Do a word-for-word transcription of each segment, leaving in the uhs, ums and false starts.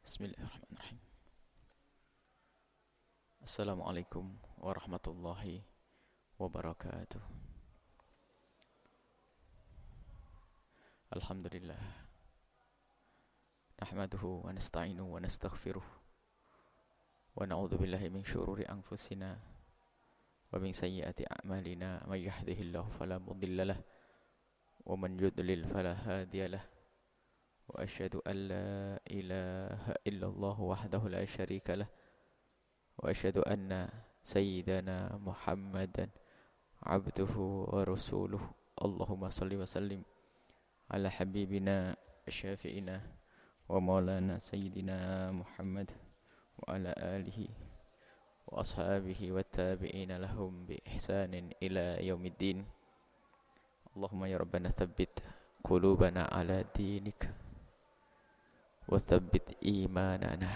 Bismillahirrahmanirrahim. Assalamualaikum warahmatullahi wabarakatuh. Alhamdulillah. Nahmaduhu wa nasta'inu wa nastaghfiruh. Wa na'udzu billahi min syururi anfusina wa min sayyiati a'malina. May yahdihillahu fala mudilla lahu wa man yudlil fala hadiya lahu. Wa asyhadu an la ilaha illallah wahdahu la syarika lah. Wa asyhadu anna sayyidana Muhammadan abduhu wa rasuluh. Allahumma salli wa sallim ala habibina syafi'ina wa maulana sayyidina Muhammad wa ala alihi wa ashabihi wa tabi'ina lahum bi ihsanin ila yaumiddin. Allahumma ya rabbana thabbit qulubana ala dinika wa thabbit imanana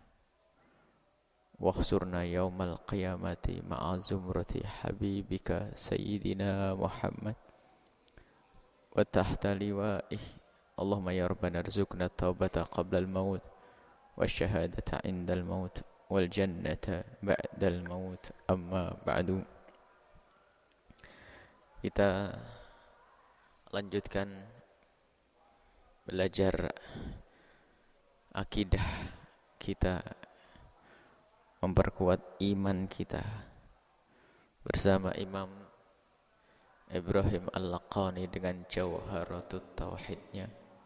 wakhsurna yawmal qiyamati ma'a zumrati habibika sayyidina Muhammad wa tahta liwa'ih. Allahumma ya rabbana arzuqna taubata qabla al-maut wa syahadata inda al-maut wal jannata ba'da al-maut. Amma ba'du. Kita lanjutkan belajar akidah kita, memperkuat iman kita bersama Imam Ibrahim Al-Laqani dengan Jawharatut Tauhidnya.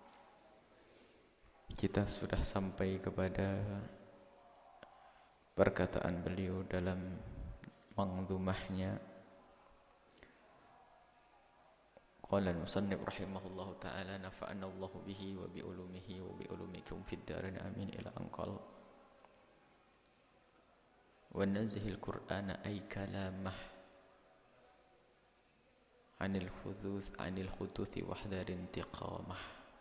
Kita sudah sampai kepada perkataan beliau dalam mangdumahnya. Qala al-musannif rahimahullahu ta'ala nafa'ana Allahu bihi wa bi ulumihi wa bi ulumikum fid darin amin ila anqal. Wa nazihil Qur'ana ay kalamah anil khuduth anil khuduthi wahdar intiqamah.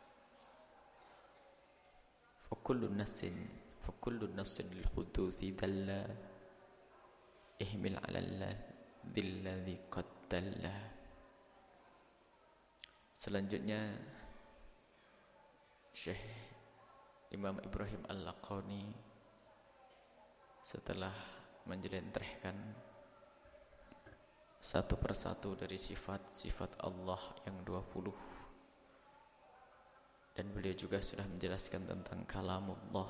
Fa kullu nassin fa kullu nassin lil khuduthi dalla ihmil 'ala alladhi qad dalla. Selanjutnya Syekh Imam Ibrahim Al-Laqani setelah menjelentrehkan satu persatu dari sifat-sifat Allah yang dua puluh, dan beliau juga sudah menjelaskan tentang kalamullah,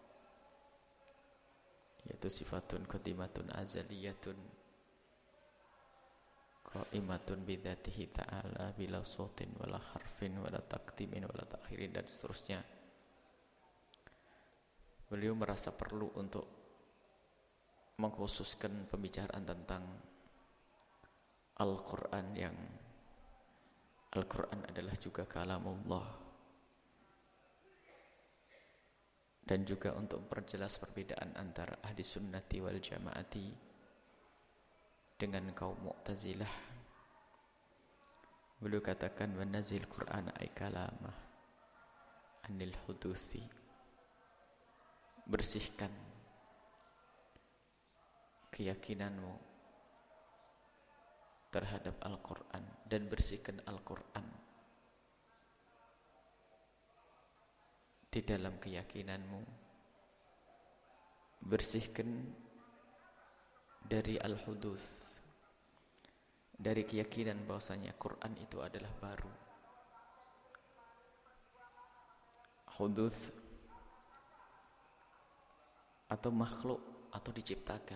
yaitu sifatun qadimatun azaliyatun qaimatun bidzatihi ta'ala bila sautin wala harfin wala taqdimin wala ta'khirin, dan seterusnya. Beliau merasa perlu untuk mengkhususkan pembicaraan tentang Al-Quran, yang Al-Quran adalah juga kalamullah, dan juga untuk memperjelas perbedaan antara ahli sunnati wal jamaati dengan kaum Mu'tazilah. Beliau katakan wa nazil Qur'an ay kalamah anil huduthi, bersihkan keyakinanmu terhadap Al-Quran dan bersihkan Al-Quran di dalam keyakinanmu, bersihkan dari al-huduth, dari keyakinan bahwasanya Quran itu adalah baru. Huduth atau makhluk atau diciptakan.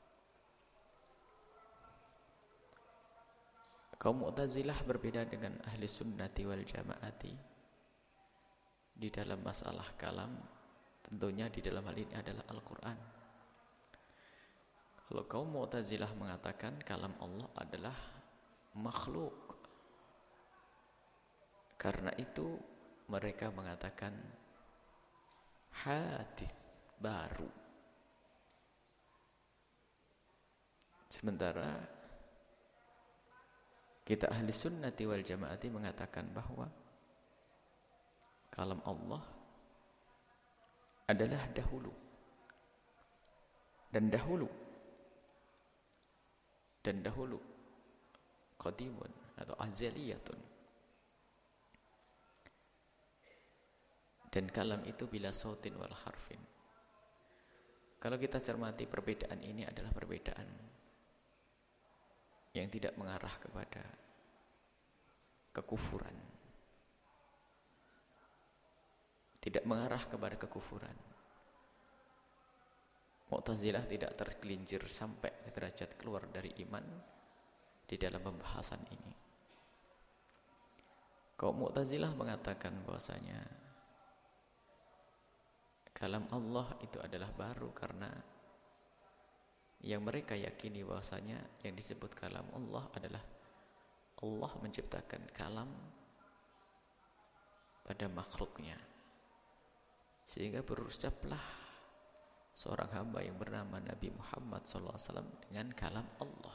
Kaum Mu'tazilah berbeda dengan ahli sunnati wal jamaati di dalam masalah kalam. Tentunya di dalam hal ini adalah Al-Quran. Kalau kaum Mu'tazilah mengatakan kalam Allah adalah makhluk, karena itu mereka mengatakan hadits, baru. Sementara kita ahli sunnati wal jamaati mengatakan bahwa kalam Allah adalah dahulu, dan dahulu dan dahulu qadimun atau azaliyatun, dan kalam itu bila sautin wal harfin. Kalau kita cermati perbedaan ini adalah perbedaan yang tidak mengarah kepada kekufuran, tidak mengarah kepada kekufuran. Mu'tazilah tidak tergelincir sampai ke derajat keluar dari iman di dalam pembahasan ini. Kaum Mu'tazilah mengatakan bahwasanya kalam Allah itu adalah baru karena yang mereka yakini bahwasanya yang disebut kalam Allah adalah Allah menciptakan kalam pada makhluknya, sehingga berucaplah seorang hamba yang bernama Nabi Muhammad shallallahu alaihi wasallam dengan kalam Allah.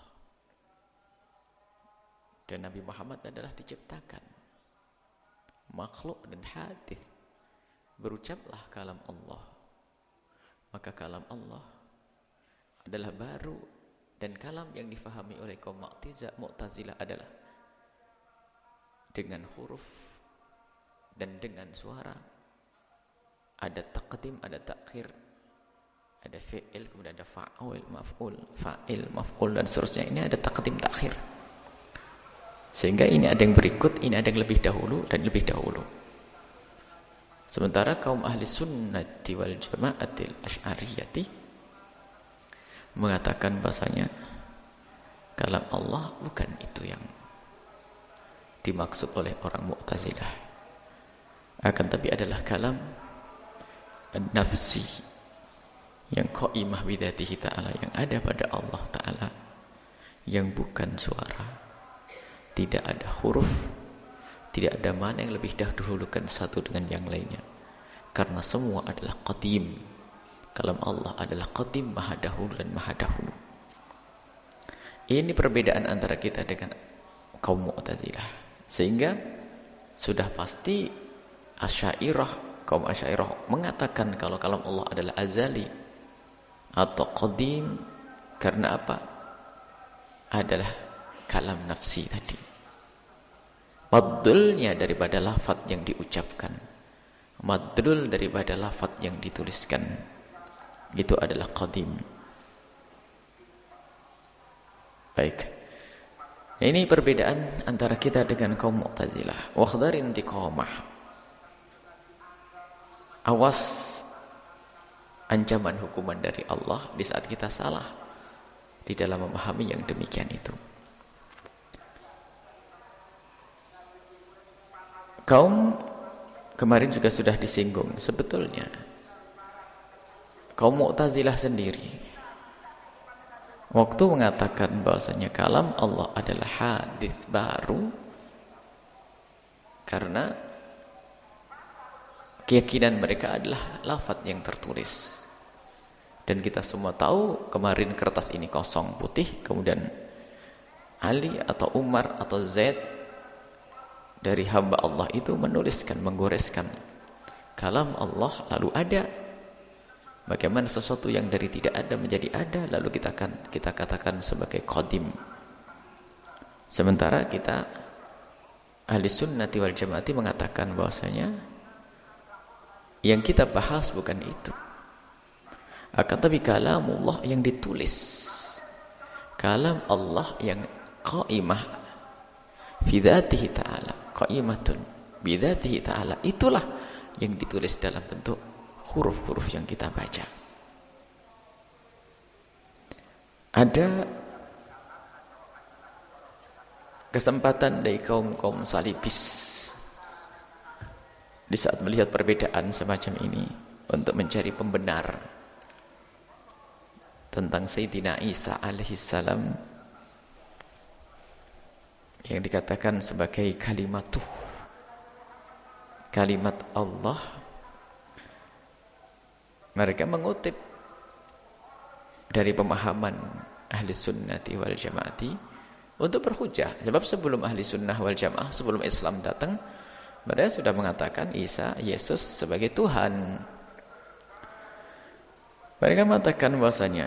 Dan Nabi Muhammad adalah diciptakan makhluk dan hadis. Berucaplah kalam Allah, maka kalam Allah adalah baru. Dan kalam yang difahami oleh kaum Mu'tazilah adalah dengan huruf dan dengan suara. Ada taqdim, ada takhir, ada fi'il, kemudian ada fa'ul, maf'ul, fa'il, maf'ul, dan seterusnya. Ini ada taqdim, takhir. Sehingga ini ada yang berikut, ini ada yang lebih dahulu dan lebih dahulu. Sementara kaum ahli sunnati wal jama'atil asy'ariyati mengatakan bahasanya kalam Allah bukan itu yang dimaksud oleh orang Mu'tazilah, akan tapi adalah kalam nafsi yang qaimah bidzatihi ta'ala, yang ada pada Allah Ta'ala, yang bukan suara, tidak ada huruf, tidak ada mana yang lebih dahulukan satu dengan yang lainnya, karena semua adalah qadim. Kalam Allah adalah qadim, maha dahulu dan maha dahulu. Ini perbedaan antara kita dengan kaum Mu'tazilah, sehingga sudah pasti Asy'ariyah, kaum Asy'ariyah mengatakan kalau kalam Allah adalah azali atau qadim. Karena apa? Adalah kalam nafsi tadi, madlulnya daripada lafaz yang diucapkan, madlul daripada lafaz yang dituliskan, itu adalah qadim. Baik, ini perbedaan antara kita dengan kaum Mu'tazilah. Wakhdar intiqamah, awas ancaman hukuman dari Allah di saat kita salah di dalam memahami yang demikian itu. Kaum kemarin juga sudah disinggung, sebetulnya kaum Mu'tazilah sendiri waktu mengatakan bahwasanya kalam Allah adalah hadis baru, karena keyakinan mereka adalah lafaz yang tertulis. Dan kita semua tahu kemarin kertas ini kosong putih, kemudian Ali atau Umar atau Zaid dari hamba Allah itu menuliskan, menggoreskan kalam Allah, lalu ada. Bagaimana sesuatu yang dari tidak ada menjadi ada, lalu kita akan kita katakan sebagai qadim. Sementara kita ahli sunnati wal jamaati mengatakan bahwasanya yang kita bahas bukan itu, akan tapi kalamullah yang ditulis, kalam Allah yang qaimah fi dzatihi ta'ala, qaimatun bi dzatihi ta'ala, itulah yang ditulis dalam bentuk huruf-huruf yang kita baca. Ada kesempatan dari kaum-kaum salibis di saat melihat perbedaan semacam ini untuk mencari pembenar tentang Sayyidina Isa alaihissalam yang dikatakan sebagai kalimatuh, kalimat Allah. Mereka mengutip dari pemahaman ahli sunnati wal jamaati untuk berhujah. Sebab sebelum ahli sunnah wal jamaah, sebelum Islam datang, mereka sudah mengatakan Isa, Yesus sebagai Tuhan. Mereka mengatakan bahwasanya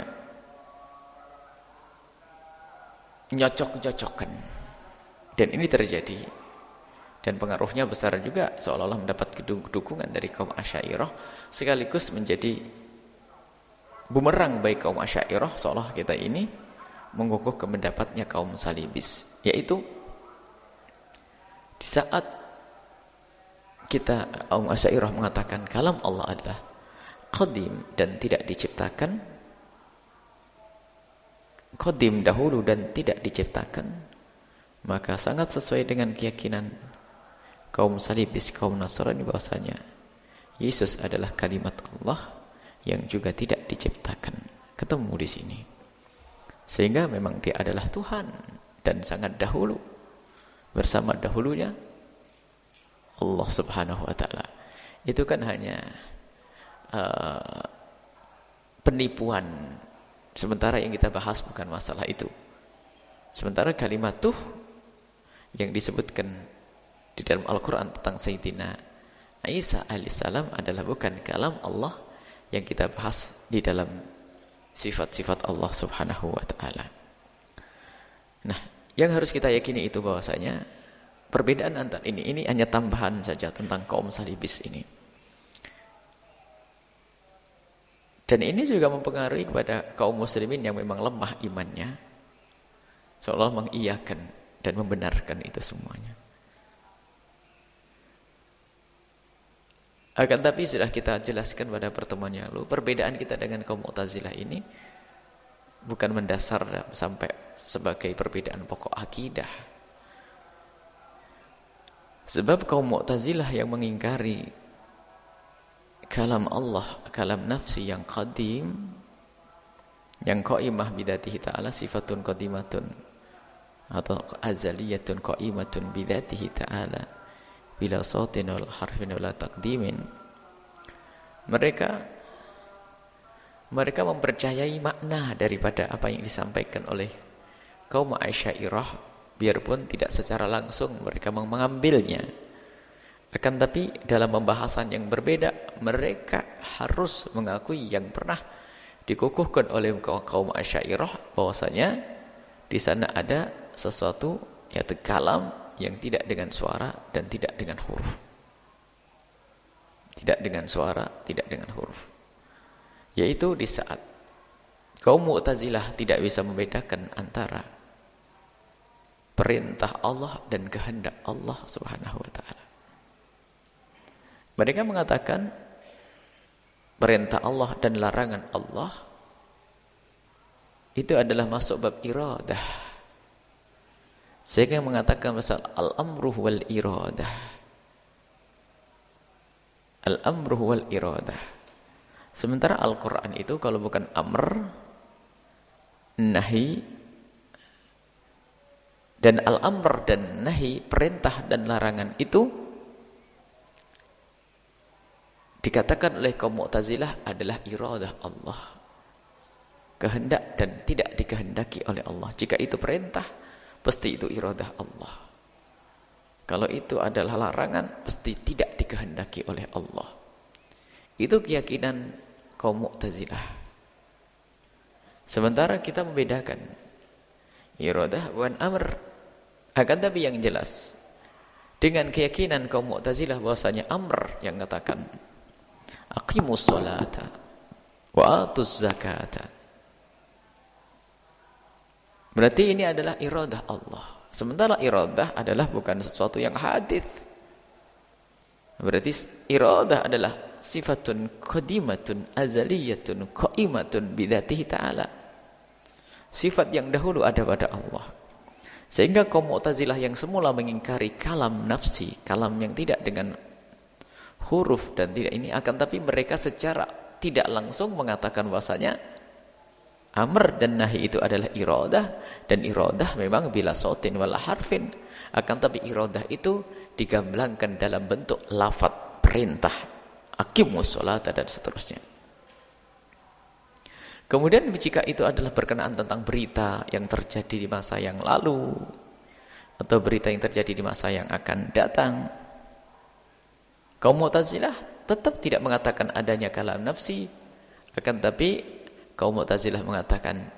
nyocok-nyocokkan. Dan ini terjadi dan pengaruhnya besar juga, seolah-olah mendapat dukungan dari kaum Asy'ariyah, sekaligus menjadi bumerang bagi kaum Asy'ariyah, seolah kita ini mengukuhkan pendapatnya kaum Salibis, yaitu di saat kita kaum Asy'ariyah mengatakan kalam Allah adalah qadim dan tidak diciptakan, qadim dahulu dan tidak diciptakan, maka sangat sesuai dengan keyakinan kaum Salibis, kaum Nasrani, bahwasanya Yesus adalah kalimat Allah yang juga tidak diciptakan. Ketemu di sini. Sehingga memang dia adalah Tuhan dan sangat dahulu, bersama dahulunya Allah Subhanahu wa taala. Itu kan hanya uh, penipuan. Sementara yang kita bahas bukan masalah itu. Sementara kalimat tuh yang disebutkan di dalam Al-Quran tentang Sayyidina Isa alaihissalam adalah bukan kalam Allah yang kita bahas di dalam sifat-sifat Allah Subhanahu wa taala. Nah, yang harus kita yakini itu bahwasanya perbedaan antara ini ini hanya tambahan saja tentang kaum Salibis ini. Dan ini juga mempengaruhi kepada kaum muslimin yang memang lemah imannya, seolah mengiyakan dan membenarkan itu semuanya. Akan tapi sudah kita jelaskan pada pertemuan yang lalu, perbedaan kita dengan kaum Mu'tazilah ini bukan mendasar sampai sebagai perbedaan pokok akidah. Sebab kaum Mu'tazilah yang mengingkari kalam Allah, kalam nafsi yang qadim, yang qaimah bidatihi ta'ala, sifatun qadimatun atau azaliyatun qaimatun bidatihi ta'ala bila sautin wal harfin wala taqdimin, mereka mereka mempercayai makna daripada apa yang disampaikan oleh kaum Asy'ariyah, biarpun tidak secara langsung mereka mengambilnya. Akan tapi dalam pembahasan yang berbeda, mereka harus mengakui yang pernah dikukuhkan oleh kaum Asy'ariyah, bahwasanya di sana ada sesuatu, yaitu kalam yang tidak dengan suara dan tidak dengan huruf. Tidak dengan suara, tidak dengan huruf. Yaitu di saat kaum Mu'tazilah tidak bisa membedakan antara perintah Allah dan kehendak Allah Subhanahu wa taala. Mereka mengatakan perintah Allah dan larangan Allah itu adalah masuk bab iradah. Sehingga mengatakan masalah al-amru wal iradah. Al-amru wal iradah. Sementara Al-Quran itu kalau bukan amr, nahi, dan al-amr dan nahi, perintah dan larangan itu dikatakan oleh kaum Mu'tazilah adalah iradah Allah, kehendak dan tidak dikehendaki oleh Allah. Jika itu perintah, pasti itu iradah Allah. Kalau itu adalah larangan, pasti tidak dikehendaki oleh Allah. Itu keyakinan kaum Mu'tazilah. Sementara kita membedakan iradah wan amr. Akan tapi yang jelas, dengan keyakinan kaum Mu'tazilah bahwasanya amr yang katakan aqimus sholata wa atuz zakata, berarti ini adalah iradah Allah. Sementara iradah adalah bukan sesuatu yang hadis. Berarti iradah adalah sifatun qadimatun azaliyatun qaimatun bidzatihi ta'ala. Sifat yang dahulu ada pada Allah. Sehingga kaum Mu'tazilah yang semula mengingkari kalam nafsi, kalam yang tidak dengan huruf dan tidak ini, akan tapi mereka secara tidak langsung mengatakan bahwasanya amr dan nahi itu adalah iradah, dan iradah memang bila sautin wala harfin. Akan tapi iradah itu digamblangkan dalam bentuk lafaz perintah, aqimus sholata dan seterusnya. Kemudian jika itu adalah berkenaan tentang berita yang terjadi di masa yang lalu atau berita yang terjadi di masa yang akan datang, kaum Mu'tazilah tetap tidak mengatakan adanya kalam nafsi. Akan tapi kaum Mu'tazilah mengatakan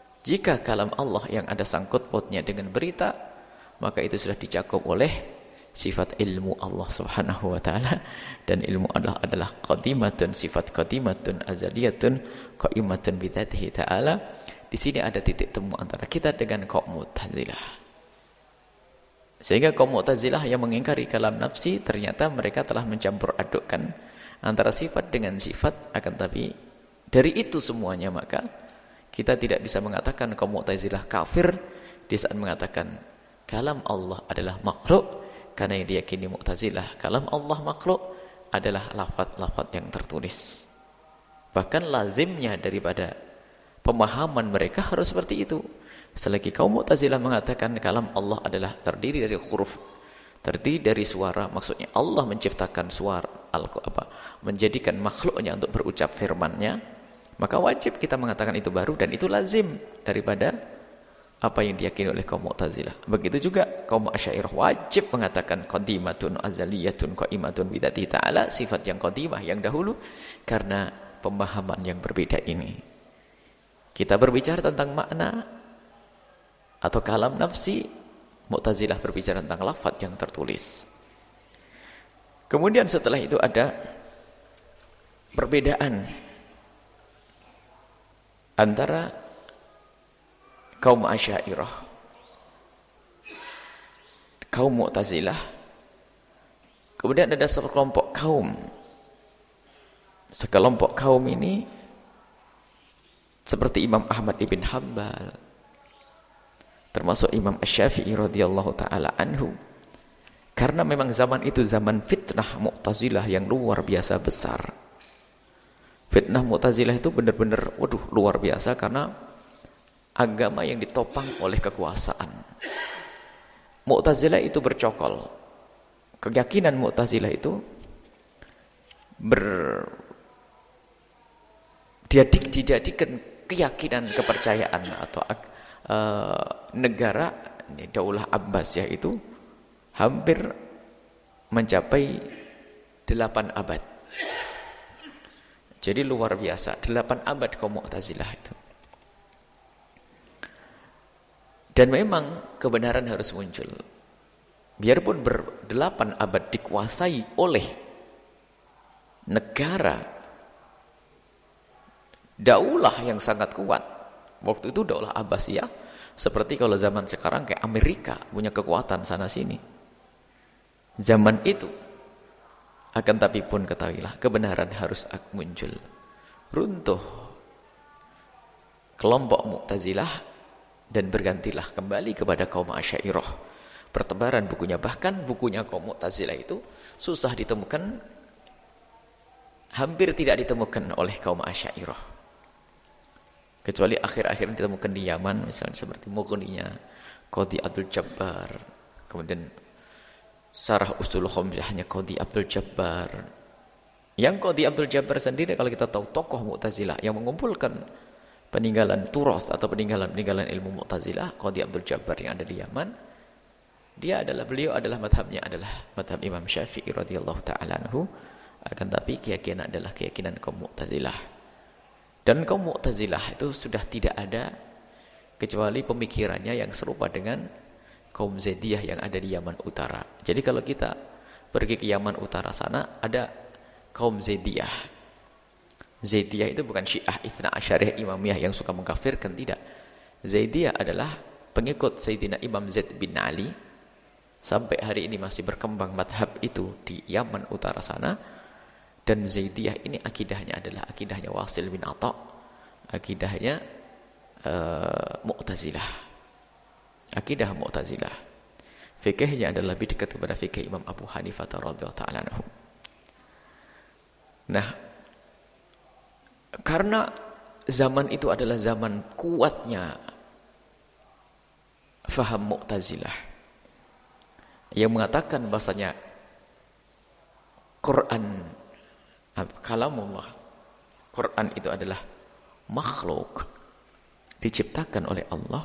jika kalam Allah yang ada sangkut pautnya dengan berita, maka itu sudah dicakup oleh sifat ilmu Allah Subhanahu wa taala, dan ilmu Allah adalah qadimatun, sifat qadimatun azaliyatun qaimatun bidzatihi taala. Di sini ada titik temu antara kita dengan kaum Mu'tazilah. Sehingga kaum Mu'tazilah yang mengingkari kalam nafsi, ternyata mereka telah mencampur adukkan antara sifat dengan sifat. Akan tapi dari itu semuanya maka kita tidak bisa mengatakan kaum Mu'tazilah kafir di saat mengatakan kalam Allah adalah makhluk, karena yang diyakini Mu'tazilah kalam Allah makhluk adalah lafaz-lafaz yang tertulis. Bahkan lazimnya daripada pemahaman mereka harus seperti itu. Selagi kaum Mu'tazilah mengatakan kalam Allah adalah terdiri dari huruf, terdiri dari suara, maksudnya Allah menciptakan suara, apa, menjadikan makhluknya untuk berucap firman-Nya, maka wajib kita mengatakan itu baru, dan itu lazim daripada apa yang diyakini oleh kaum Mu'tazilah. Begitu juga kaum Asy'ariyah wajib mengatakan qadimatun azaliyatun qaimatun bidzati ta'ala, sifat yang qadimah yang dahulu, karena pemahaman yang berbeda ini. Kita berbicara tentang makna atau kalam nafsi, Mu'tazilah berbicara tentang lafaz yang tertulis. Kemudian setelah itu ada perbedaan antara kaum Asy'ariyah, kaum Mu'tazilah, kemudian ada sekelompok kaum. Sekelompok kaum ini seperti Imam Ahmad ibn Hanbal, termasuk Imam Asy-Syafi'i radhiyallahu taala anhu. Karena memang zaman itu zaman fitnah Mu'tazilah yang luar biasa besar. Fitnah Mu'tazilah itu benar-benar waduh luar biasa, karena agama yang ditopang oleh kekuasaan. Mu'tazilah itu bercokol. Keyakinan Mu'tazilah itu ber dijadikan keyakinan, kepercayaan atau uh, negara ini, Daulah Abbasiyah itu hampir mencapai delapan abad. Jadi luar biasa, delapan abad kaum Mu'tazilah itu. Dan memang kebenaran harus muncul. Biarpun berdelapan abad dikuasai oleh negara daulah yang sangat kuat. Waktu itu Daulah Abbasiyah, seperti kalau zaman sekarang kayak Amerika punya kekuatan sana sini. Zaman itu, akan tapi pun ketahuilah kebenaran harus muncul. Runtuh kelompok Mu'tazilah dan bergantilah kembali kepada kaum Asy'ariyah. Pertebaran bukunya, bahkan bukunya kaum Mu'tazilah itu susah ditemukan, hampir tidak ditemukan oleh kaum Asy'ariyah. Kecuali akhir-akhir ditemukan di Yaman, misalnya seperti Mughninya Qadhi Abdul Jabbar, kemudian Syarah Ushul Khamsahnya Qadhi Abdul Jabbar. Yang Qadhi Abdul Jabbar sendiri, kalau kita tahu, tokoh Mu'tazilah yang mengumpulkan peninggalan turas atau peninggalan-peninggalan ilmu Mu'tazilah, Qadhi Abdul Jabbar yang ada di Yaman. Dia adalah, beliau adalah madhabnya adalah madhab Imam Syafi'i radhiyallahu ta'ala anhu. Akan tapi keyakinan adalah keyakinan kaum Mu'tazilah. Dan kaum Mu'tazilah itu sudah tidak ada kecuali pemikirannya yang serupa dengan kaum Zaidiyah yang ada di Yaman Utara. Jadi kalau kita pergi ke Yaman Utara sana, ada kaum Zaidiyah. Zaidiyah itu bukan Syiah Itsna Asyariyah Imamiyah yang suka mengkafirkan, tidak. Zaidiyah adalah pengikut Sayyidina Imam Zaid bin Ali. Sampai hari ini masih berkembang madhab itu di Yaman Utara sana. Dan Zaidiyah ini akidahnya adalah akidahnya Wasil bin Atha, akidahnya uh, Mu'tazilah, akidah Mu'tazilah. Fikihnya adalah lebih dekat kepada fikih Imam Abu Hanifah radhiyallahu ta'ala anhu. Nah, karena zaman itu adalah zaman kuatnya faham Mu'tazilah yang mengatakan bahasanya Quran, kalamullah, Quran itu adalah makhluk diciptakan oleh Allah,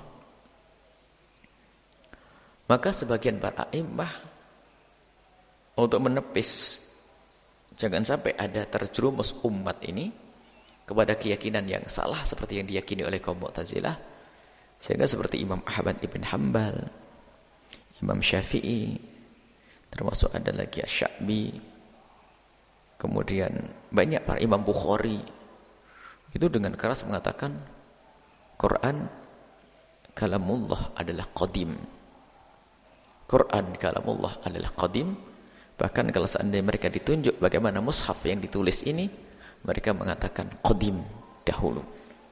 maka sebagian para a'immah untuk menepis jangan sampai ada terjerumus umat ini kepada keyakinan yang salah seperti yang diyakini oleh kaum Mu'tazilah, sehingga seperti Imam Ahmad ibn Hanbal, Imam Syafi'i, termasuk ada lagi Asy-Sya'bi, kemudian banyak para Imam Bukhari itu dengan keras mengatakan Quran kalamullah adalah qadim. Quran kalamullah adalah qadim. Bahkan kalau seandainya mereka ditunjuk bagaimana mushaf yang ditulis ini, mereka mengatakan qadim dahulu.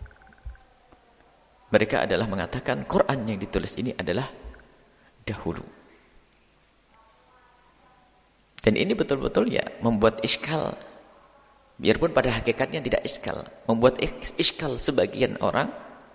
Mereka adalah mengatakan Quran yang ditulis ini adalah dahulu. Dan ini betul-betul ya membuat iskal. Biarpun pada hakikatnya tidak iskal. Membuat iskal sebagian orang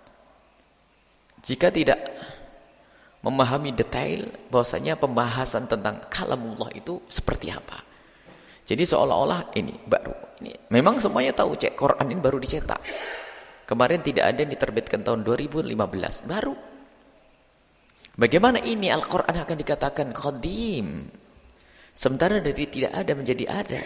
jika tidak memahami detail bahwasanya pembahasan tentang kalamullah itu seperti apa. Jadi seolah-olah ini baru. Ini memang semuanya tahu cek Quran ini baru dicetak. Kemarin tidak ada yang diterbitkan tahun dua ribu lima belas, baru. Bagaimana ini Al-Quran akan dikatakan qadim? Sementara dari tidak ada menjadi ada.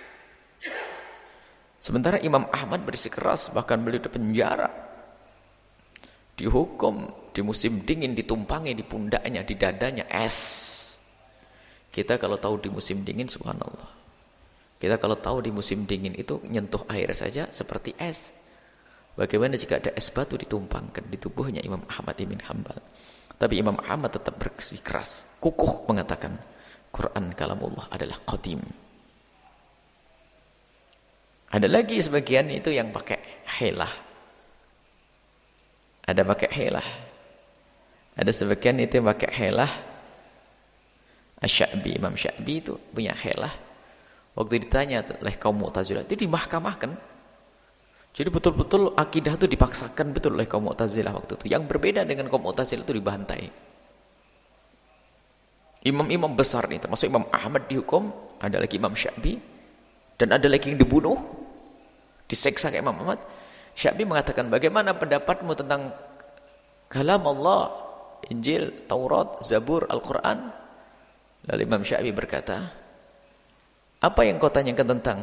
Sementara Imam Ahmad bersikeras, bahkan beliau dipenjara, dihukum, di musim dingin ditumpangi di pundaknya, di dadanya es. Kita kalau tahu di musim dingin, subhanallah. Kita kalau tahu di musim dingin itu nyentuh air saja seperti es. Bagaimana jika ada es batu ditumpangkan di tubuhnya Imam Ahmad ibn Hanbal? Tapi Imam Ahmad tetap bersikeras, kukuh mengatakan Quran kalamullah adalah qadim. Ada lagi sebagian itu yang pakai hilah. Ada pakai hilah. Ada sebagian itu yang pakai hilah. Asy-Sya'bi, Imam Sya'bi itu punya hilah. Waktu ditanya oleh kaum Mu'tazilah, itu dimahkamahkan. Jadi betul-betul akidah itu dipaksakan betul oleh kaum Mu'tazilah waktu itu. Yang berbeda dengan kaum Mu'tazilah itu dibantai. Imam-imam besar nih, termasuk Imam Ahmad dihukum, ada lagi Imam Sya'bi, dan ada lagi yang dibunuh, diseksa kayak Imam Ahmad. Sya'bi mengatakan, bagaimana pendapatmu tentang kalam Allah, Injil, Taurat, Zabur, Al-Quran? Lalu Imam Sya'bi berkata, apa yang kau tanyakan tentang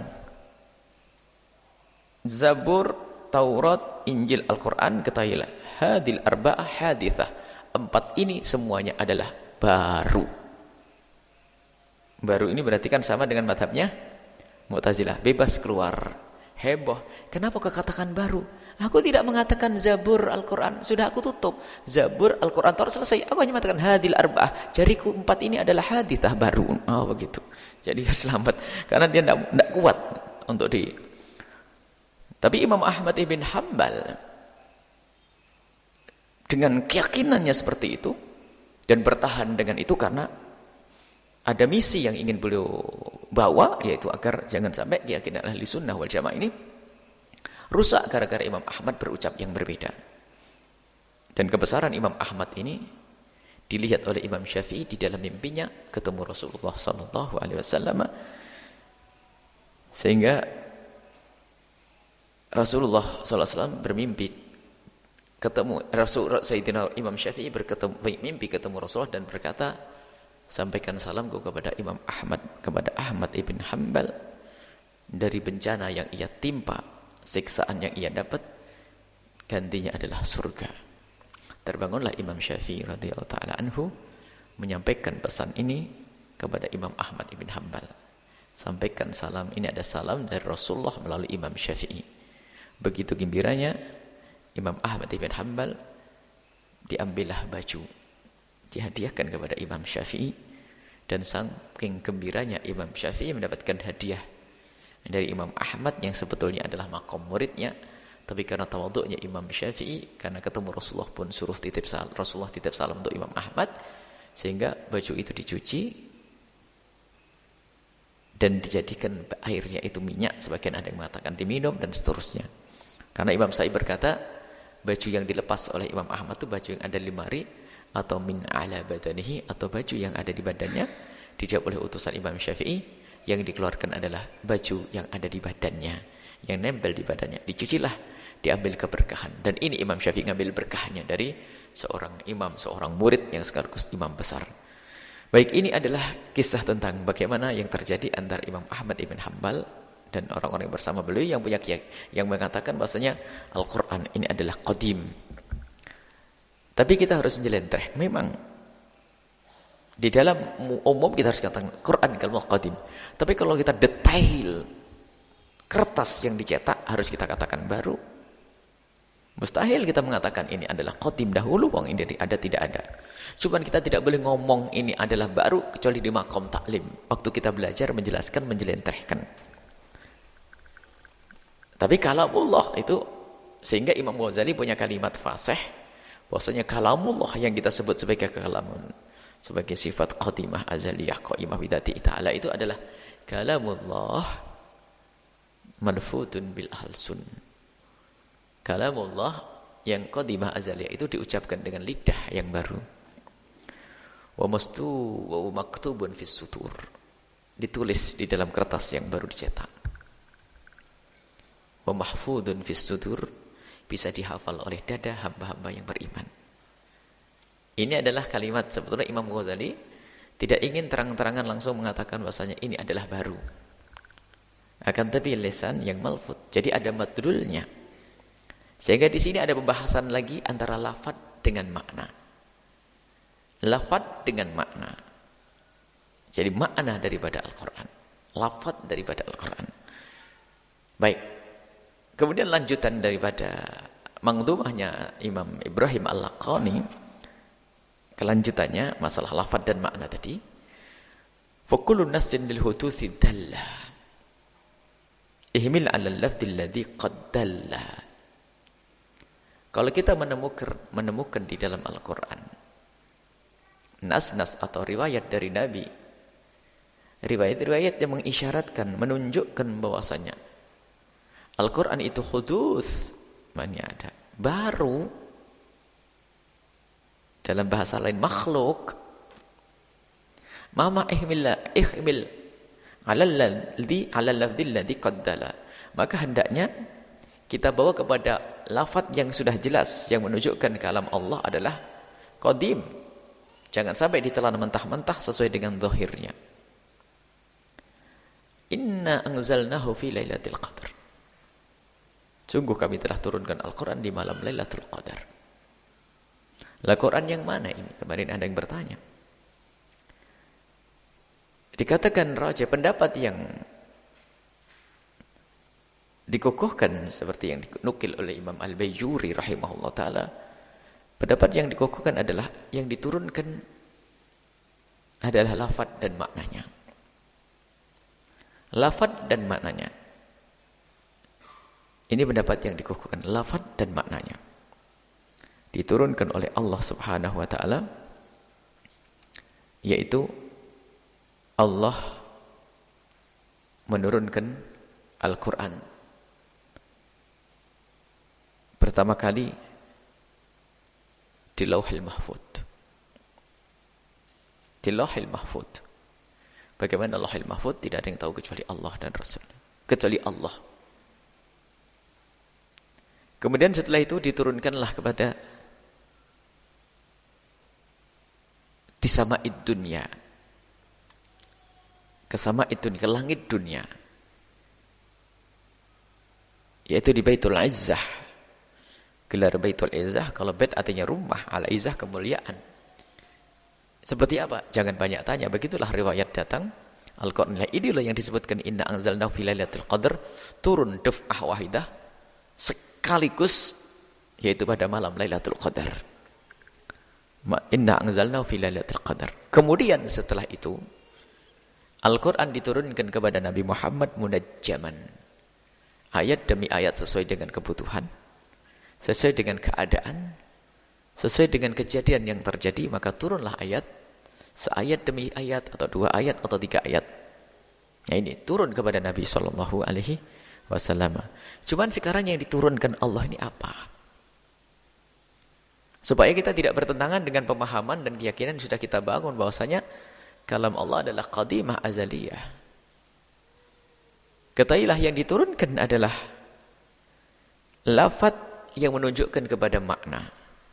Zabur, Taurat, Injil, Al-Quran? Ketahuilah, hadil arba'ah hadithah. Empat ini semuanya adalah baru. Baru ini berarti kan sama dengan madhabnya Mu'tazilah, bebas keluar, heboh. Kenapa kau katakan baru? Aku tidak mengatakan Zabur, Al-Quran, sudah aku tutup. Zabur, Al-Quran, Taurat selesai. Aku hanya mengatakan hadil arba'ah. Jariku empat ini adalah hadithah baru. Oh begitu. Jadi selamat, karena dia tidak kuat untuk di. Tapi Imam Ahmad ibn Hanbal dengan keyakinannya seperti itu dan bertahan dengan itu karena ada misi yang ingin beliau bawa, yaitu agar jangan sampai keyakinan ahli sunnah wal jamaah ini rusak gara-gara Imam Ahmad berucap yang berbeda. Dan kebesaran Imam Ahmad ini dilihat oleh Imam Syafi'i di dalam mimpinya ketemu Rasulullah sallallahu alaihi wasallam, sehingga Rasulullah sallallahu alaihi wasallam bermimpi ketemu Rasul Sayyidina Imam Syafi'i berketemu mimpi ketemu Rasulullah dan berkata, sampaikan salamku kepada Imam Ahmad, kepada Ahmad ibn Hanbal, dari bencana yang ia timpa, siksaan yang ia dapat, gantinya adalah surga. Terbangunlah Imam Syafi'i radhiyallahu taala anhu menyampaikan pesan ini kepada Imam Ahmad ibn Hanbal. Sampaikan salam, ini ada salam dari Rasulullah melalui Imam Syafi'i. Begitu gembiranya Imam Ahmad ibn Hanbal, diambillah baju, dihadiahkan kepada Imam Syafi'i, dan saking gembiranya Imam Syafi'i mendapatkan hadiah dari Imam Ahmad yang sebetulnya adalah makom muridnya, tapi karena tawadhu'nya Imam Syafi'i, karena ketemu Rasulullah pun suruh titip salam, Rasulullah titip salam untuk Imam Ahmad, sehingga baju itu dicuci dan dijadikan airnya itu minyak, sebagian ada yang mengatakan diminum dan seterusnya. Karena Imam Syafi'i berkata, baju yang dilepas oleh Imam Ahmad itu baju yang ada di lemari atau min ala badanihi, atau baju yang ada di badannya. Dijawab oleh utusan Imam Syafi'i, yang dikeluarkan adalah baju yang ada di badannya, yang nempel di badannya. Dicucilah, diambil keberkahan. Dan ini Imam Syafi'i ngambil berkahnya dari seorang imam, seorang murid yang sekaligus imam besar. Baik, ini adalah kisah tentang bagaimana yang terjadi antara Imam Ahmad ibn Hanbal dan orang-orang yang bersama beliau yang punya kiai, yang mengatakan bahwasanya Al-Quran ini adalah qadim. Tapi kita harus menjelentreh, memang Di dalam umum kita harus katakan Quran kalamul qadim. Tapi kalau kita detail kertas yang dicetak harus kita katakan baru. Mustahil kita mengatakan ini adalah qadim dahulu, wong ini ada tidak ada. Cuman kita tidak boleh ngomong ini adalah baru kecuali di makom taklim. Waktu kita belajar menjelaskan, menjelentrehkan. Tapi kalamullah itu, sehingga Imam Ghazali punya kalimat fasih bahwasanya kalamullah yang kita sebut sebagai kalamun, sebagai sifat qadimah azaliyah qaimah bidati ta'ala, itu adalah kalamullah manfutun bil alsun. Kalamullah yang qadimah azaliyah itu diucapkan dengan lidah yang baru. Wa mastu wa maktubun fis sutur, ditulis di dalam kertas yang baru dicetak. Wa mahfudun fis sutur, bisa dihafal oleh dada hamba-hamba yang beriman. Ini adalah kalimat sebetulnya Imam Ghazali tidak ingin terang-terangan langsung mengatakan bahasanya ini adalah baru. Akan tapi lisan yang malfud. Jadi ada madrulnya. Sehingga di sini ada pembahasan lagi antara lafad dengan makna. Lafad dengan makna. Jadi makna daripada Al-Quran. Lafad daripada Al-Quran. Baik. Kemudian lanjutan daripada mangdumahnya Imam Ibrahim Al-Laqani, kelanjutannya masalah lafad dan makna tadi. Fakullu nassin lil hututhi dalla ihmil 'ala al-lafdhi alladhi qad dalla. Kalau kita menemukan menemukan di dalam Al-Qur'an nas-nas atau riwayat dari Nabi, riwayat-riwayat yang mengisyaratkan, menunjukkan bahwasanya Al-Quran itu khuduth, maknanya ada baru, dalam bahasa lain makhluk. Mama ihmillah ihmil alal ladzi alal lafdzi alladzi qaddala, maka hendaknya kita bawa kepada lafaz yang sudah jelas yang menunjukkan kalam Allah adalah qadim. Jangan sampai ditelan mentah-mentah sesuai dengan zahirnya. Inna anzalnahu fi lailatul qadar, sungguh kami telah turunkan Al-Quran di malam Lailatul Qadar. Al-Quran yang mana ini? Kemarin ada yang bertanya. Dikatakan raja, pendapat yang dikukuhkan seperti yang dinukil oleh Imam Al-Baijuri rahimahullah ta'ala, pendapat yang dikukuhkan adalah yang diturunkan adalah lafad dan maknanya. Lafad dan maknanya. Ini pendapat yang dikukuhkan, lafaz dan maknanya. Diturunkan oleh Allah Subhanahu wa taala, yaitu Allah menurunkan Al-Qur'an pertama kali di Lauhil Mahfuz. Di Lauhil Mahfuz. Bagaimana Lauhil Mahfuz? Tidak ada yang tahu kecuali Allah dan Rasul. Kecuali Allah. Kemudian setelah itu diturunkanlah kepada di sama'id dunya, ke sama'id dunya, ke langit dunia, yaitu di Baitul Izzah. Gelar Baitul Izzah, kalau bait artinya rumah, al-Izzah kemuliaan. Seperti apa? Jangan banyak tanya, begitulah riwayat datang Al-Quran. Inilah yang disebutkan inna anzalnahu fi lailatul qadar, turun daf'ah wahidah sekaligus, yaitu pada malam Lailatul Qadar. Inna anzalnahu fi lailatul qadar. Kemudian setelah itu Al-Quran diturunkan kepada Nabi Muhammad munajjaman, ayat demi ayat sesuai dengan kebutuhan, sesuai dengan keadaan, sesuai dengan kejadian yang terjadi, maka turunlah ayat seayat demi ayat, atau dua ayat atau tiga ayat. Nah, ini turun kepada Nabi sallallahu alaihi wasallam. Cuman sekarang yang diturunkan Allah ini apa? Supaya kita tidak bertentangan dengan pemahaman dan keyakinan yang sudah kita bangun bahwasanya kalam Allah adalah qadimah azaliyah. Ketahuilah yang diturunkan adalah lafaz yang menunjukkan kepada makna.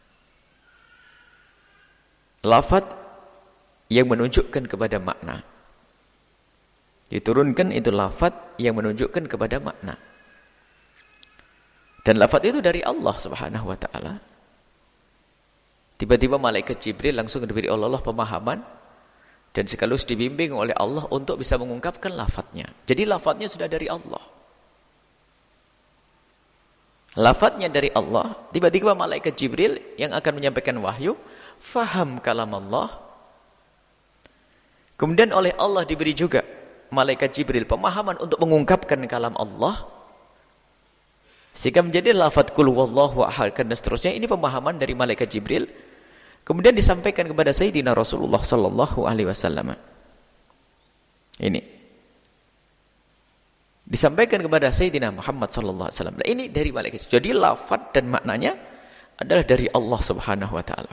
Lafaz yang menunjukkan kepada makna. Diturunkan itu lafaz yang menunjukkan kepada makna. Dan lafaz itu dari Allah Subhanahu wa taala. Tiba-tiba malaikat Jibril langsung diberi oleh Allah pemahaman Dan sekaligus dibimbing oleh Allah untuk bisa mengungkapkan lafadznya. Jadi lafadznya sudah dari Allah. Lafadznya dari Allah, tiba-tiba malaikat Jibril yang akan menyampaikan wahyu, faham kalam Allah. Kemudian oleh Allah diberi juga malaikat Jibril pemahaman untuk mengungkapkan kalam Allah. Sehingga menjadi lafadz qul huwallahu ahad dan seterusnya, ini pemahaman dari malaikat Jibril. Kemudian disampaikan kepada Sayyidina Rasulullah sallallahu alaihi wasallam. Ini disampaikan kepada Sayyidina Muhammad sallallahu alaihi wasallam. Nah, ini dari malaikat. Jadi lafadz dan maknanya adalah dari Allah Subhanahu wa taala.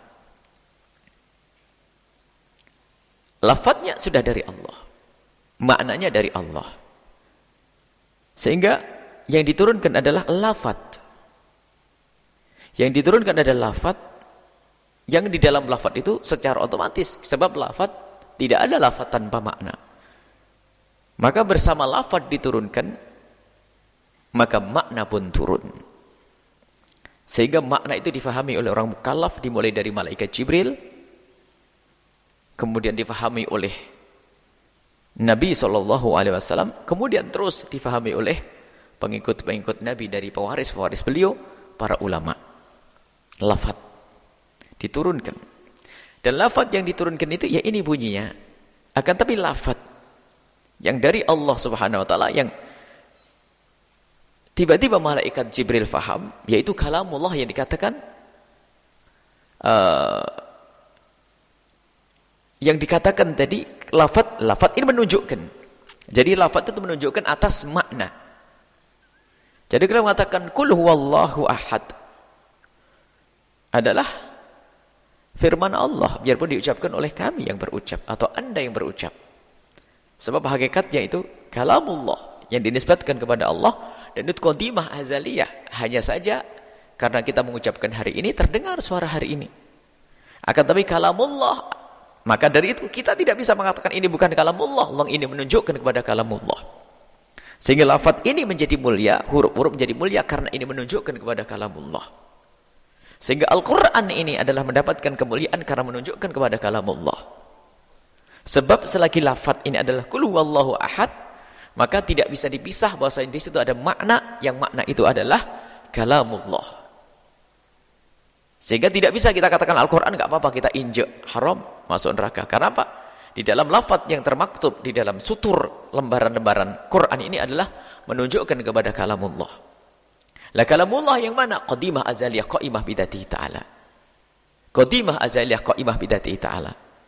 Lafadznya sudah dari Allah. Maknanya dari Allah. Sehingga yang diturunkan adalah lafadz. Yang diturunkan adalah lafadz. Yang di dalam lafadz itu secara otomatis, sebab lafadz tidak ada lafadz tanpa makna. Maka bersama lafadz diturunkan, maka makna pun turun. Sehingga makna itu difahami oleh orang mukallaf dimulai dari malaikat Jibril, kemudian difahami oleh Nabi shallallahu alaihi wasallam, kemudian terus difahami oleh pengikut-pengikut Nabi dari pewaris-pewaris beliau, para ulama. Lafadz diturunkan. Dan lafadz yang diturunkan itu ya ini bunyinya. Akan tapi lafadz yang dari Allah Subhanahu wa taala yang tiba-tiba malaikat Jibril faham, yaitu kalamullah yang dikatakan uh, yang dikatakan tadi lafadz, lafadz ini menunjukkan. Jadi lafadz itu menunjukkan atas makna. Jadi kalau mengatakan qul huwallahu ahad adalah firman Allah, biarpun diucapkan oleh kami yang berucap atau anda yang berucap. Sebab hakikatnya itu kalamullah yang dinisbatkan kepada Allah, dan itu qadimah azaliyah. Hanya saja karena kita mengucapkan hari ini terdengar suara hari ini. Akan tapi kalamullah, maka dari itu kita tidak bisa mengatakan ini bukan kalamullah. Allah ini menunjukkan kepada kalamullah. Sehingga lafadz ini menjadi mulia, huruf-huruf menjadi mulia karena ini menunjukkan kepada kalamullah. Sehingga Al-Quran ini adalah mendapatkan kemuliaan karena menunjukkan kepada kalamullah. Sebab selagi lafadz ini adalah qul huwallahu ahad, maka tidak bisa dipisah bahwasanya di situ ada makna, yang makna itu adalah kalamullah. Sehingga tidak bisa kita katakan Al-Quran enggak apa-apa kita injek, haram, masuk neraka. Karena apa? Di dalam lafadz yang termaktub di dalam sutur lembaran-lembaran Quran ini adalah menunjukkan kepada kalamullah. Lah kalamullah yang mana? Qadimah azaliyah qaimah bidatihi ta'ala. Qadimah azaliyah qaimah bidatihi ta'ala.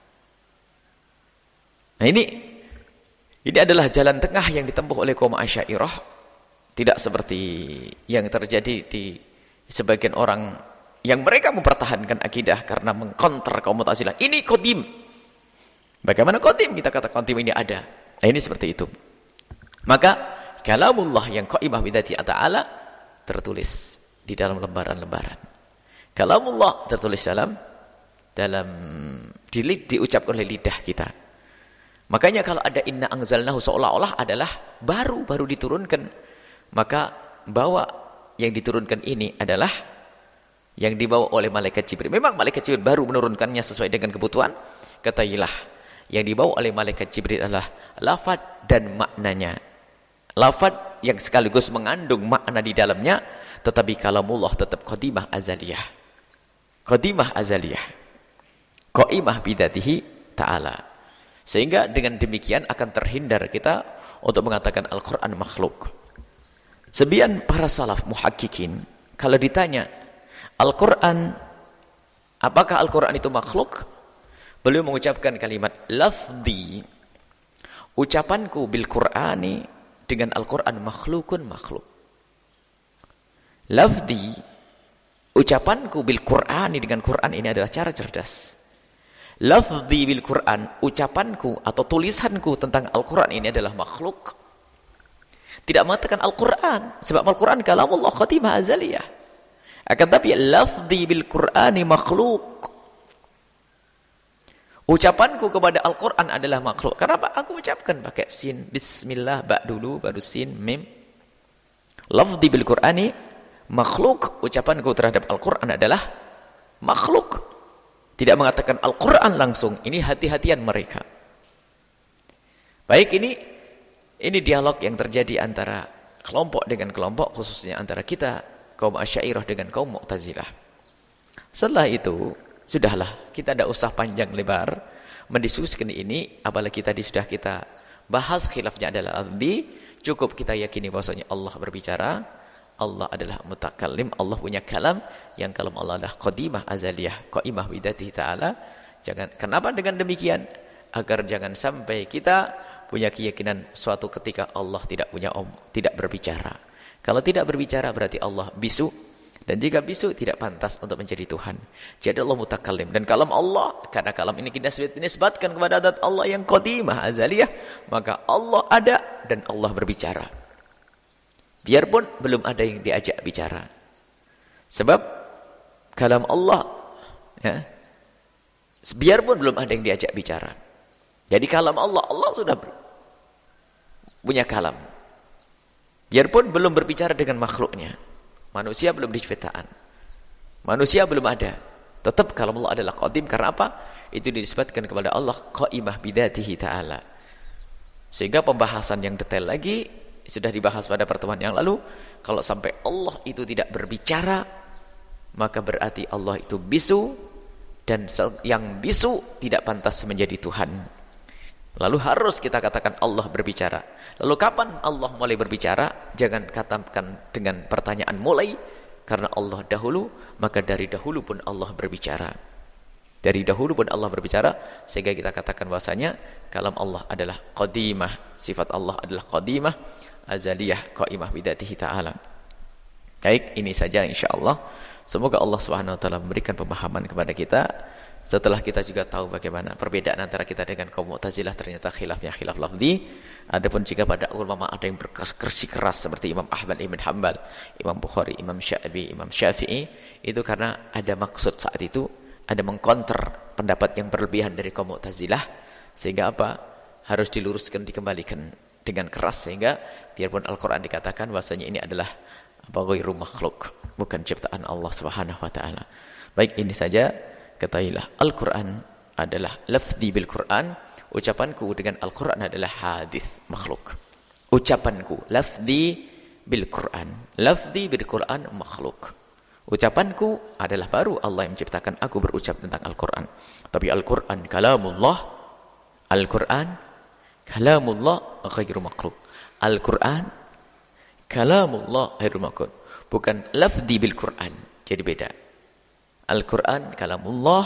Nah ini ini adalah jalan tengah yang ditempuh oleh kaum Asy'ariyah. Tidak seperti yang terjadi di sebagian orang yang mereka mempertahankan akidah karena mengkonter kaum Mu'tazilah. Ini qadim. Bagaimana qadim? Kita kata qadim ini ada. Nah, ini seperti itu. Maka kalamullah yang qaimah bidatihi ta'ala tertulis di dalam lembaran-lembaran. Kalamullah tertulis dalam dalam di, diucap oleh lidah kita. Makanya kalau ada inna anzalnahu seolah-olah adalah baru baru diturunkan, maka bawa yang diturunkan ini adalah yang dibawa oleh malaikat Jibril. Memang malaikat Jibril baru menurunkannya sesuai dengan kebutuhan. Katailah yang dibawa oleh malaikat Jibril adalah lafadz dan maknanya. Lafadz yang sekaligus mengandung makna di dalamnya, tetapi kalamullah tetap qadimah azaliyah. Qadimah azaliyah. Qaimah bidatihi ta'ala. Sehingga dengan demikian akan terhindar kita untuk mengatakan Al-Quran makhluk. Sebagian para salaf muhakkikin, kalau ditanya Al-Quran, apakah Al-Quran itu makhluk? Beliau mengucapkan kalimat lafzi, ucapanku bil Qur'ani dengan Al-Quran makhlukun makhluk. Lafzi, ucapanku bil Qur'ani dengan Quran ini adalah cara cerdas. Lafzi bil Quran, ucapanku atau tulisanku tentang Al-Quran ini adalah makhluk. Tidak mengatakan Al-Quran, sebab Al-Quran kalamullah qatimah azaliyah. Akan tapi lafzi bil Qur'ani makhluk. Ucapanku kepada Al-Quran adalah makhluk. Kenapa? Aku ucapkan pakai sin, bismillah, ba dulu, baru sin, mim. Lafzi bil Qur'ani makhluk. Ucapanku terhadap Al-Quran adalah makhluk. Tidak mengatakan Al-Quran langsung. Ini hati-hatian mereka. Baik, ini ini dialog yang terjadi antara kelompok dengan kelompok, khususnya antara kita kaum Asy'ariyah dengan kaum Mu'tazilah. Setelah itu, sudahlah, kita tidak usah panjang lebar mendiskusikan ini, apalagi tadi sudah kita bahas khilafnya adalah ardi, cukup kita yakini bahwasanya Allah berbicara, Allah adalah mutakallim, Allah punya kalam, yang kalam Allah adalah qadimah azaliyah, qaimah bidatihi ta'ala. Jangan, kenapa dengan demikian? Agar jangan sampai kita punya keyakinan suatu ketika Allah tidak punya om, tidak berbicara. Kalau tidak berbicara berarti Allah bisu, dan jika bisu tidak pantas untuk menjadi Tuhan. Jadi Allah mutakallim, dan kalam Allah, karena kalam ini kita nisbatkan kepada zat Allah yang qadimah azaliyah, maka Allah ada dan Allah berbicara. Biarpun belum ada yang diajak bicara. Sebab kalam Allah, ya, biarpun belum ada yang diajak bicara. Jadi kalam Allah, Allah sudah punya kalam. Biarpun belum berbicara dengan makhluknya. Manusia belum diciptaan. Manusia belum ada. Tetap kalam Allah adalah qadim. Karena apa? Itu dinisbatkan kepada Allah qaimah bidatihi ta'ala. Sehingga pembahasan yang detail lagi sudah dibahas pada pertemuan yang lalu. Kalau sampai Allah itu tidak berbicara, maka berarti Allah itu bisu, dan yang bisu tidak pantas menjadi Tuhan. Lalu harus kita katakan Allah berbicara. Lalu kapan Allah mulai berbicara? Jangan katakan dengan pertanyaan mulai, karena Allah dahulu, maka dari dahulu pun Allah berbicara. Dari dahulu pun Allah berbicara, sehingga kita katakan bahwasanya kalam Allah adalah qadimah, sifat Allah adalah qadimah azaliyah qaimah bidatihi ta'ala. Baik, ini saja insyaallah. Semoga Allah Subhanahu wa taala memberikan pemahaman kepada kita. Setelah kita juga tahu bagaimana perbedaan antara kita dengan kaum Mu'tazilah, ternyata khilafnya khilaf lafzi. Adapun jika pada ulama ada yang bersikeras seperti Imam Ahmad ibn Hanbal, Imam Bukhari, Imam Sya'bi, Imam Syafi'i, itu karena ada maksud saat itu, ada mengkonter pendapat yang berlebihan dari kaum Mu'tazilah, sehingga apa? Harus diluruskan, dikembalikan dengan keras, sehingga biarpun Al-Quran dikatakan bahwasanya ini adalah ghairu makhluk, bukan ciptaan Allah Subhanahu wa taala. Baik, ini saja. Ketahuilah Al-Quran adalah lafzi bil Quran, ucapanku dengan Al-Quran adalah hadis makhluk. Ucapanku lafzi bil Quran, lafzi bil Quran makhluk. Ucapanku adalah baru Allah yang menciptakan aku berucap tentang Al-Quran. Tapi Al-Quran kalamullah, Al-Quran kalamullah ghairu makhluk. Al-Quran kalamullah ghairu makhluk, bukan lafzi bil Quran. Jadi beda. Al-Quran kalamullah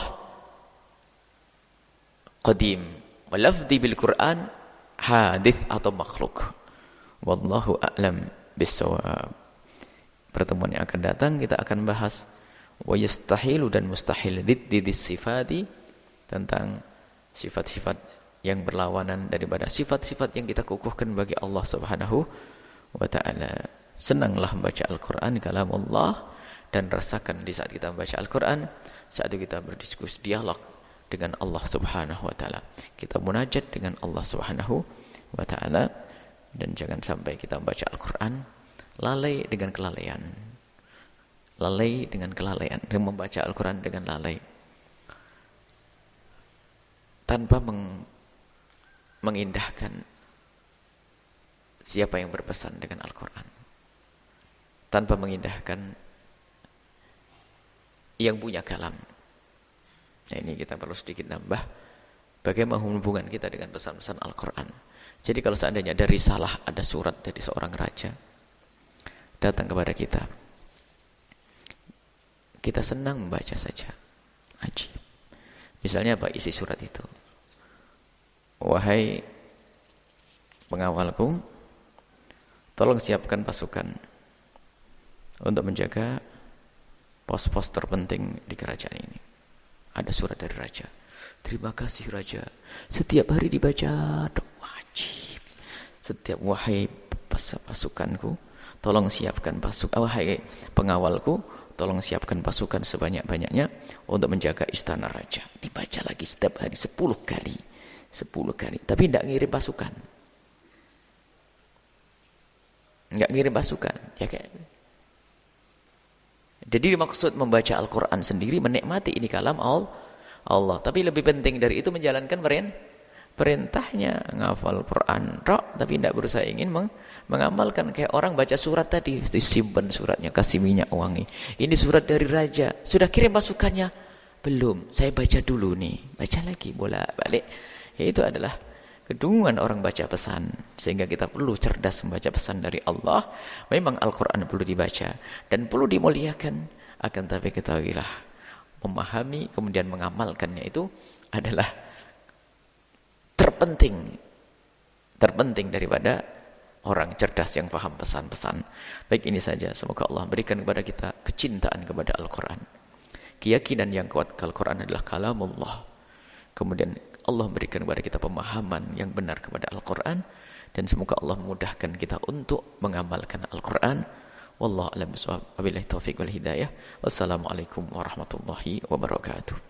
qadim, wa lafzi bil Quran hadis atau makhluk. Wallahu a'lam bissawab. Pertemuan yang akan datang kita akan bahas wa yastahilu dan mustahil diddis sifati, tentang sifat-sifat yang berlawanan daripada sifat-sifat yang kita kukuhkan bagi Allah Subhanahu wa taala. Senanglah membaca Al-Quran kalamullah, dan rasakan di saat kita membaca Al-Quran, saat itu kita berdiskusi, dialog dengan Allah Subhanahu wa taala. Kita munajat dengan Allah Subhanahu wa taala, dan jangan sampai kita membaca Al-Quran lalai dengan kelalaian. Lalai dengan kelalaian, dan membaca Al-Quran dengan lalai. Tanpa meng mengindahkan siapa yang berpesan dengan Al-Quran. Tanpa mengindahkan yang punya kalam. Nah, ini kita perlu sedikit nambah bagaimana hubungan kita dengan pesan-pesan Al-Quran. Jadi kalau seandainya ada risalah, ada surat dari seorang raja datang kepada kita, kita senang membaca saja. Ajib. Misalnya apa isi surat itu? Wahai pengawalku, tolong siapkan pasukan untuk menjaga pos-pos terpenting di kerajaan ini. Ada surat dari raja. Terima kasih raja. Setiap hari dibaca, wajib. Setiap wahai pasukanku, tolong siapkan pasukan. Wahai pengawalku, tolong siapkan pasukan sebanyak-banyaknya untuk menjaga istana raja. Dibaca lagi setiap hari sepuluh kali. Sepuluh kali. Tapi tidak ngirim pasukan. Enggak ngirim pasukan. Ya kayak Jadi maksud membaca Al-Quran sendiri, menikmati ini kalam Allah. Tapi lebih penting dari itu menjalankan perintahnya ngafal Quran tok, tapi tidak berusaha ingin meng mengamalkan. Kayak orang baca surat tadi, disimpan suratnya, kasih minyak wangi. Ini surat dari raja, sudah kirim pasukannya? Belum, saya baca dulu nih. Baca lagi, bolak-balik. Ya, itu adalah kedunguan orang baca pesan. Sehingga kita perlu cerdas membaca pesan dari Allah. Memang Al-Quran perlu dibaca dan perlu dimuliakan. Akan tapi ketahuilah, memahami kemudian mengamalkannya itu adalah terpenting. Terpenting daripada orang cerdas yang paham pesan-pesan. Baik, ini saja. Semoga Allah berikan kepada kita kecintaan kepada Al-Quran. Keyakinan yang kuat Al-Quran adalah kalamullah. Kemudian Allah berikan kepada kita pemahaman yang benar kepada Al-Quran. Dan semoga Allah memudahkan kita untuk mengamalkan Al-Quran. Wallahu a'lam bishawab. Wabillahi taufiq wal hidayah. Wassalamualaikum warahmatullahi wabarakatuh.